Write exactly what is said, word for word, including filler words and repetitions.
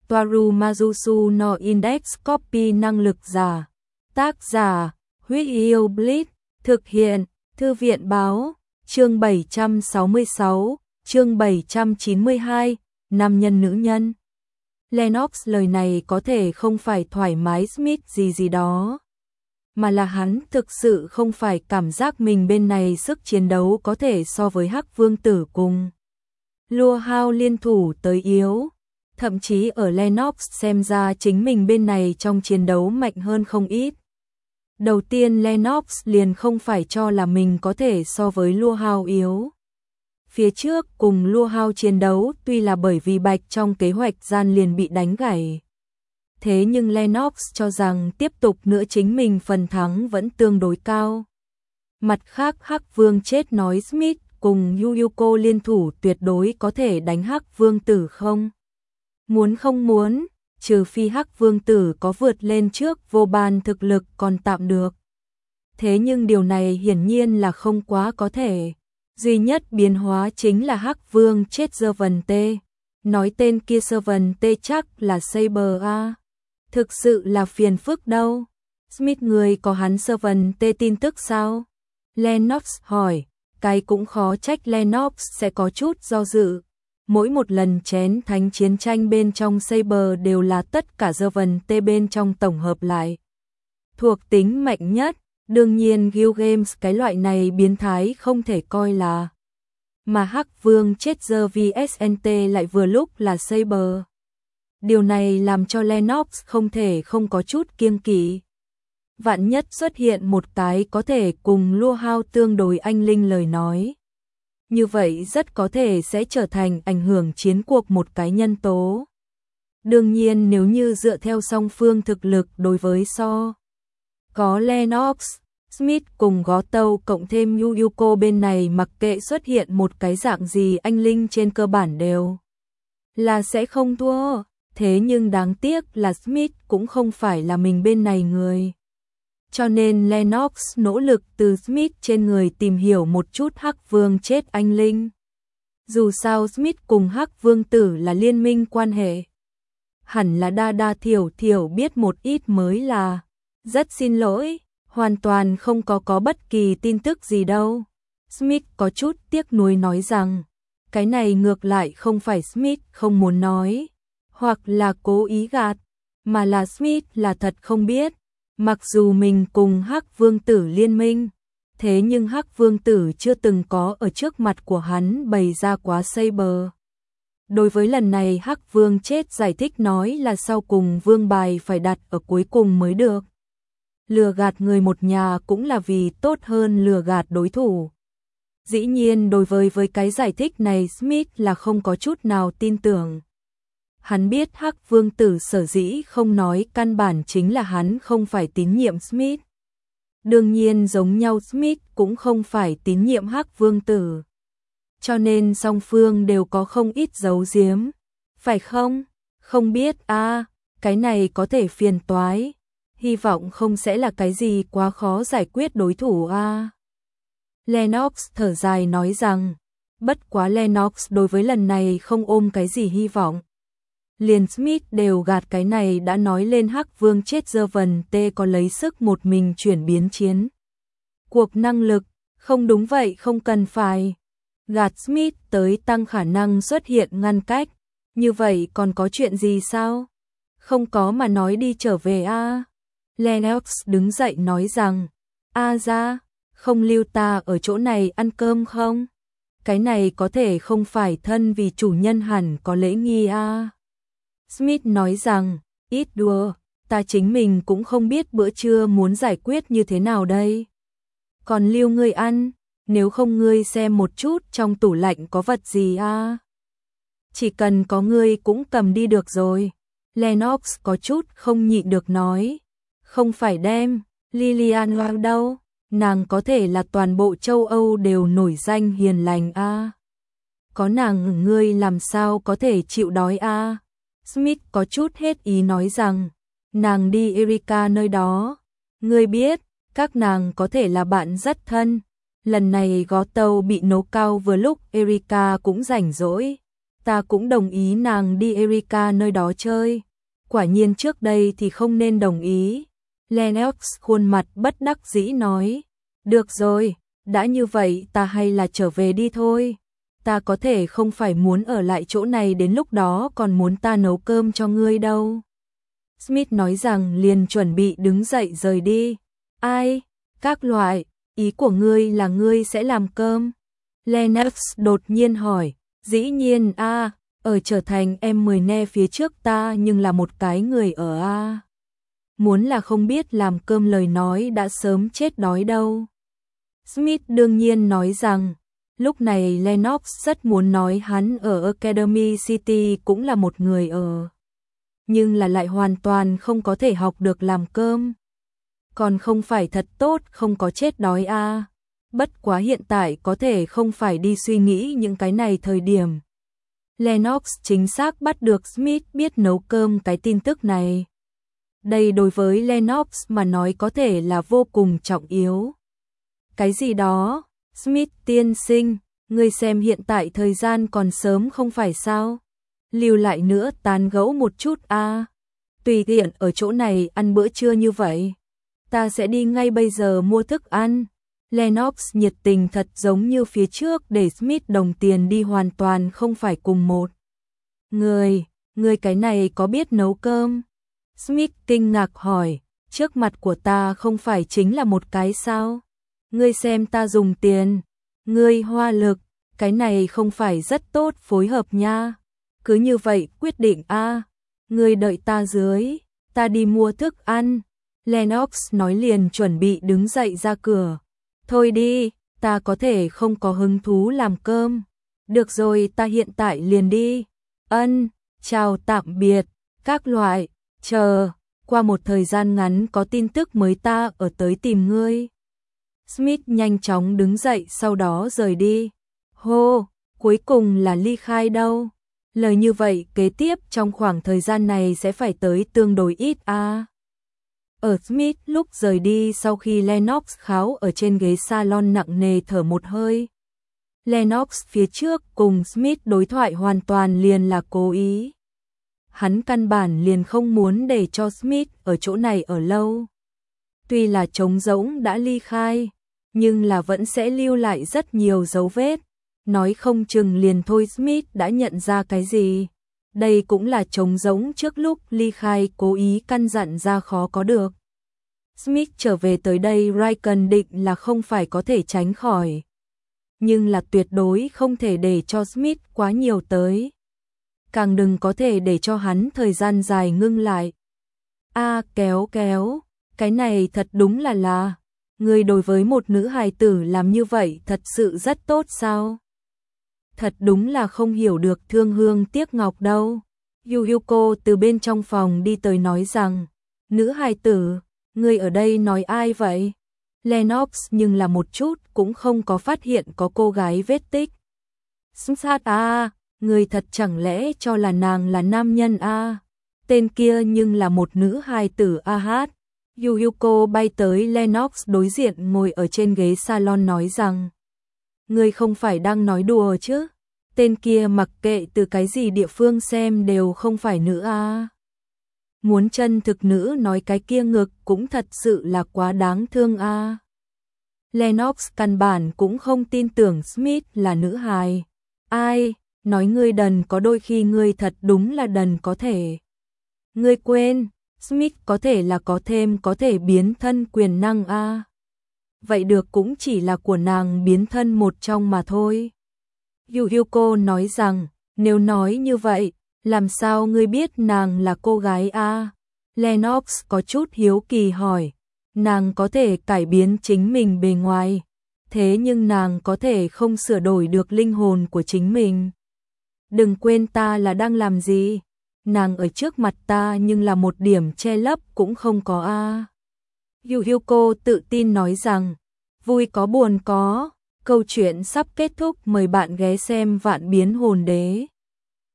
Toaru Majusu no Index Copy năng lực giả. Tác giả, Huyết Yêu Blitz, thực hiện, Thư viện Báo, chương bảy trăm sáu mươi sáu, chương bảy trăm chín mươi hai, nam nhân nữ nhân. Lennox lời này có thể không phải thoải mái Smith gì gì đó, mà là hắn thực sự không phải cảm giác mình bên này sức chiến đấu có thể so với Hắc Vương Tử cùng Lua Hao liên thủ tới yếu. Thậm chí ở Lennox xem ra chính mình bên này trong chiến đấu mạnh hơn không ít. Đầu tiên Lennox liền không phải cho là mình có thể so với Lua Hao yếu. Phía trước cùng Lua Hao chiến đấu tuy là bởi vì Bạch trong kế hoạch gian liền bị đánh gãy. Thế nhưng Lennox cho rằng tiếp tục nữa chính mình phần thắng vẫn tương đối cao. Mặt khác Hắc Vương chết nói Smith cùng Yuyuko liên thủ tuyệt đối có thể đánh Hắc Vương Tử không? Muốn không muốn, trừ phi Hắc Vương Tử có vượt lên trước vô ban thực lực còn tạm được. Thế nhưng điều này hiển nhiên là không quá có thể. Duy nhất biến hóa chính là Hắc Vương chết Servante. Nói tên kia Servante chắc là Saber a. Thực sự là phiền phức đâu. Smith người có hắn Servante tin tức sao? Lennox hỏi. Cái cũng khó trách Lennox sẽ có chút do dự. Mỗi một lần chén thánh chiến tranh bên trong Saber đều là tất cả Servante bên trong tổng hợp lại. Thuộc tính mạnh nhất, đương nhiên Guild Games cái loại này biến thái không thể coi là. Mà Hắc Vương chết giờ vs en tê lại vừa lúc là Saber. Điều này làm cho Lennox không thể không có chút kiêng kỵ. Vạn nhất xuất hiện một cái có thể cùng Lua Hao tương đối anh linh lời nói. Như vậy rất có thể sẽ trở thành ảnh hưởng chiến cuộc một cái nhân tố. Đương nhiên nếu như dựa theo song phương thực lực đối với so. Có Lennox, Smith cùng Gó Tâu cộng thêm Yuyuko bên này mặc kệ xuất hiện một cái dạng gì anh linh trên cơ bản đều là sẽ không thua. Thế nhưng đáng tiếc là Smith cũng không phải là mình bên này người. Cho nên Lennox nỗ lực từ Smith trên người tìm hiểu một chút Hắc Vương chết anh linh. Dù sao Smith cùng Hắc Vương Tử là liên minh quan hệ. Hẳn là đa đa thiểu thiểu biết một ít mới là. Rất xin lỗi, hoàn toàn không có có bất kỳ tin tức gì đâu. Smith có chút tiếc nuối nói rằng, cái này ngược lại không phải Smith không muốn nói, hoặc là cố ý gạt, mà là Smith là thật không biết. Mặc dù mình cùng Hắc Vương Tử liên minh, thế nhưng Hắc Vương Tử chưa từng có ở trước mặt của hắn bày ra quá Saber. Đối với lần này Hắc Vương chết giải thích nói là sau cùng vương bài phải đặt ở cuối cùng mới được. Lừa gạt người một nhà cũng là vì tốt hơn lừa gạt đối thủ. Dĩ nhiên đối với với cái giải thích này Smith là không có chút nào tin tưởng. Hắn biết Hắc Vương Tử sở dĩ không nói căn bản chính là hắn không phải tín nhiệm Smith. Đương nhiên giống nhau Smith cũng không phải tín nhiệm Hắc Vương Tử. Cho nên song phương đều có không ít giấu giếm. Phải không? Không biết a, à, cái này có thể phiền toái. Hy vọng không sẽ là cái gì quá khó giải quyết đối thủ a. À. Lennox thở dài nói rằng, bất quá Lennox đối với lần này không ôm cái gì hy vọng. Liền Smith đều gạt cái này đã nói lên Hắc Vương chết Servante có lấy sức một mình chuyển biến chiến cuộc năng lực, không đúng vậy không cần phải. Gạt Smith tới tăng khả năng xuất hiện ngăn cách, như vậy còn có chuyện gì sao? Không có mà nói đi trở về a. À. Lennox đứng dậy nói rằng, a à ra, không lưu ta ở chỗ này ăn cơm không? Cái này có thể không phải thân vì chủ nhân hẳn có lễ nghi a. À. Smith nói rằng, ít đùa, ta chính mình cũng không biết bữa trưa muốn giải quyết như thế nào đây. Còn lưu ngươi ăn, nếu không ngươi xem một chút trong tủ lạnh có vật gì a. À? Chỉ cần có ngươi cũng cầm đi được rồi. Lennox có chút không nhịn được nói. Không phải đem, Lilian vào đâu, nàng có thể là toàn bộ châu Âu đều nổi danh hiền lành a. À? Có nàng ngươi làm sao có thể chịu đói a. À? Smith có chút hết ý nói rằng, nàng đi Erika nơi đó. Ngươi biết, các nàng có thể là bạn rất thân. Lần này Gó Tâu bị nấu cao vừa lúc Erika cũng rảnh rỗi. ta cũng đồng ý nàng đi Erika nơi đó chơi. Quả nhiên trước đây thì không nên đồng ý. Lennox khuôn mặt bất đắc dĩ nói. Được rồi, đã như vậy ta hay là trở về đi thôi. Ta có thể không phải muốn ở lại chỗ này đến lúc đó còn muốn ta nấu cơm cho ngươi đâu. Smith nói rằng liền chuẩn bị đứng dậy rời đi. Ai? Các loại, ý của ngươi là ngươi sẽ làm cơm? Lennox đột nhiên hỏi. Dĩ nhiên a, à, ở trở thành em mười ne phía trước ta nhưng là một cái người ở a. À. Muốn là không biết làm cơm lời nói đã sớm chết đói đâu. Smith đương nhiên nói rằng, lúc này Lennox rất muốn nói hắn ở Academy City cũng là một người ở. Nhưng là lại hoàn toàn không có thể học được làm cơm. Còn không phải thật tốt không có chết đói a. À. Bất quá hiện tại có thể không phải đi suy nghĩ những cái này thời điểm. Lennox chính xác bắt được Smith biết nấu cơm cái tin tức này. Đây đối với Lennox mà nói có thể là vô cùng trọng yếu. Cái gì đó? Smith tiên sinh, ngươi xem hiện tại thời gian còn sớm không phải sao? Lưu lại nữa tán gẫu một chút a. À. Tùy tiện ở chỗ này ăn bữa trưa như vậy. Ta sẽ đi ngay bây giờ mua thức ăn. Lennox nhiệt tình thật giống như phía trước để Smith đồng tiền đi hoàn toàn không phải cùng một. Người, người cái này có biết nấu cơm? Smith kinh ngạc hỏi, trước mặt của ta không phải chính là một cái sao? Ngươi xem ta dùng tiền, ngươi hoa lực, cái này không phải rất tốt phối hợp nha. Cứ như vậy quyết định a, à. Ngươi đợi ta dưới, ta đi mua thức ăn. Lennox nói liền chuẩn bị đứng dậy ra cửa. Thôi đi, ta có thể không có hứng thú làm cơm. Được rồi, ta hiện tại liền đi. Ân, chào tạm biệt, các loại, chờ, qua một thời gian ngắn có tin tức mới ta ở tới tìm ngươi. Smith nhanh chóng đứng dậy sau đó rời đi. Hô, cuối cùng là ly khai đâu. Lời như vậy kế tiếp trong khoảng thời gian này sẽ phải tới tương đối ít a. À. Ở Smith lúc rời đi sau khi Lennox kháo ở trên ghế salon nặng nề thở một hơi. Lennox phía trước cùng Smith đối thoại hoàn toàn liền là cố ý. Hắn căn bản liền không muốn để cho Smith ở chỗ này ở lâu. Tuy là trống rỗng đã ly khai, nhưng là vẫn sẽ lưu lại rất nhiều dấu vết. Nói không chừng liền thôi Smith đã nhận ra cái gì. Đây cũng là trống rỗng trước lúc ly khai cố ý căn dặn ra khó có được. Smith trở về tới đây Ryan định là không phải có thể tránh khỏi. Nhưng là tuyệt đối không thể để cho Smith quá nhiều tới. Càng đừng có thể để cho hắn thời gian dài ngưng lại. A à, kéo kéo, cái này thật đúng là là. Người đối với một nữ hài tử làm như vậy thật sự rất tốt sao? Thật đúng là không hiểu được thương hương tiếc ngọc đâu. Yuyuko từ bên trong phòng đi tới nói rằng, nữ hài tử, ngươi ở đây nói ai vậy? Lennox nhưng là một chút cũng không có phát hiện có cô gái vết tích. Sát a, ngươi thật chẳng lẽ cho là nàng là nam nhân a? Tên kia nhưng là một nữ hài tử a hát. Yuyuko bay tới Lennox đối diện ngồi ở trên ghế salon nói rằng, ngươi không phải đang nói đùa chứ? Tên kia mặc kệ từ cái gì địa phương xem đều không phải nữ a. Muốn chân thực nữ nói cái kia ngực cũng thật sự là quá đáng thương a. Lennox căn bản cũng không tin tưởng Smith là nữ hài. Ai, nói ngươi đần có đôi khi ngươi thật đúng là đần có thể. Ngươi quên, Smith có thể là có thêm có thể biến thân quyền năng a. Vậy được cũng chỉ là của nàng biến thân một trong mà thôi. Yuyuko nói rằng, nếu nói như vậy, làm sao ngươi biết nàng là cô gái a? Lennox có chút hiếu kỳ hỏi, nàng có thể cải biến chính mình bề ngoài, thế nhưng nàng có thể không sửa đổi được linh hồn của chính mình. Đừng quên ta là đang làm gì, nàng ở trước mặt ta nhưng là một điểm che lấp cũng không có a. Yuyuko tự tin nói rằng, vui có buồn có. Câu chuyện sắp kết thúc, mời bạn ghé xem Vạn Biến Hồn Đế.